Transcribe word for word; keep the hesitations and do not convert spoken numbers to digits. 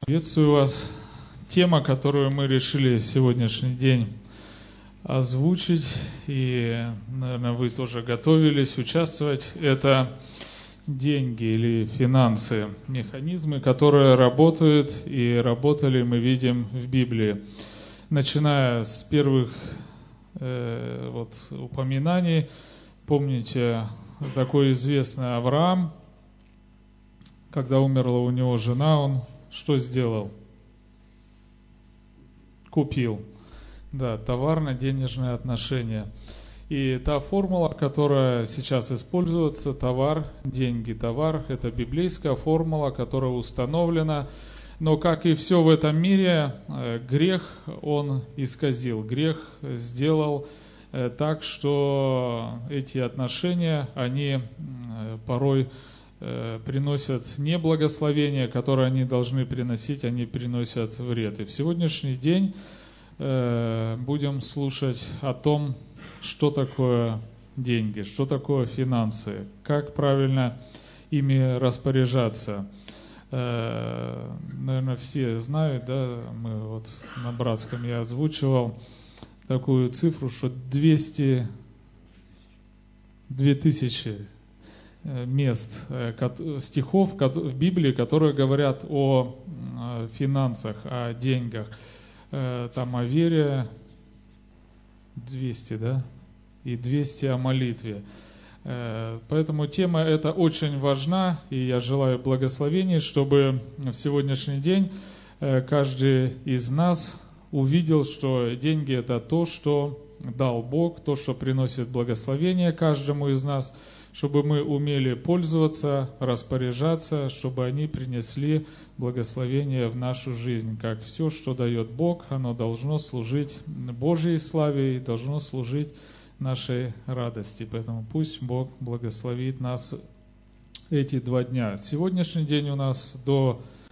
Приветствую вас. Тема, которую мы решили сегодняшний день озвучить, и, наверное, вы тоже готовились участвовать, это деньги или финансы, механизмы, которые работают и работали, мы видим в Библии. Начиная с первых э, вот, упоминаний, помните, такой известный Авраам, когда умерла у него жена, он что сделал? Купил. Да, товарно-денежные отношения. И та формула, которая сейчас используется, товар, деньги, товар, это библейская формула, которая установлена. Но, как и все в этом мире, грех он исказил. Грех сделал так, что эти отношения, они порой приносят не благословение, которое они должны приносить, они приносят вред. И в сегодняшний день э, будем слушать о том, что такое деньги, что такое финансы, как правильно ими распоряжаться. Э, наверное, все знают, да, мы вот на братском я озвучивал такую цифру, что двести, две тысячи мест, стихов в Библии, которые говорят о финансах, о деньгах. Там о вере двести, да, и двести о молитве. Поэтому тема эта очень важна, и я желаю благословений, чтобы в сегодняшний день каждый из нас увидел, что деньги – это то, что дал Бог, то, что приносит благословение каждому из нас, чтобы мы умели пользоваться, распоряжаться, чтобы они принесли благословение в нашу жизнь. Как все, что дает Бог, оно должно служить Божьей славе и должно служить нашей радости. Поэтому пусть Бог благословит нас эти два дня. Сегодняшний день у нас до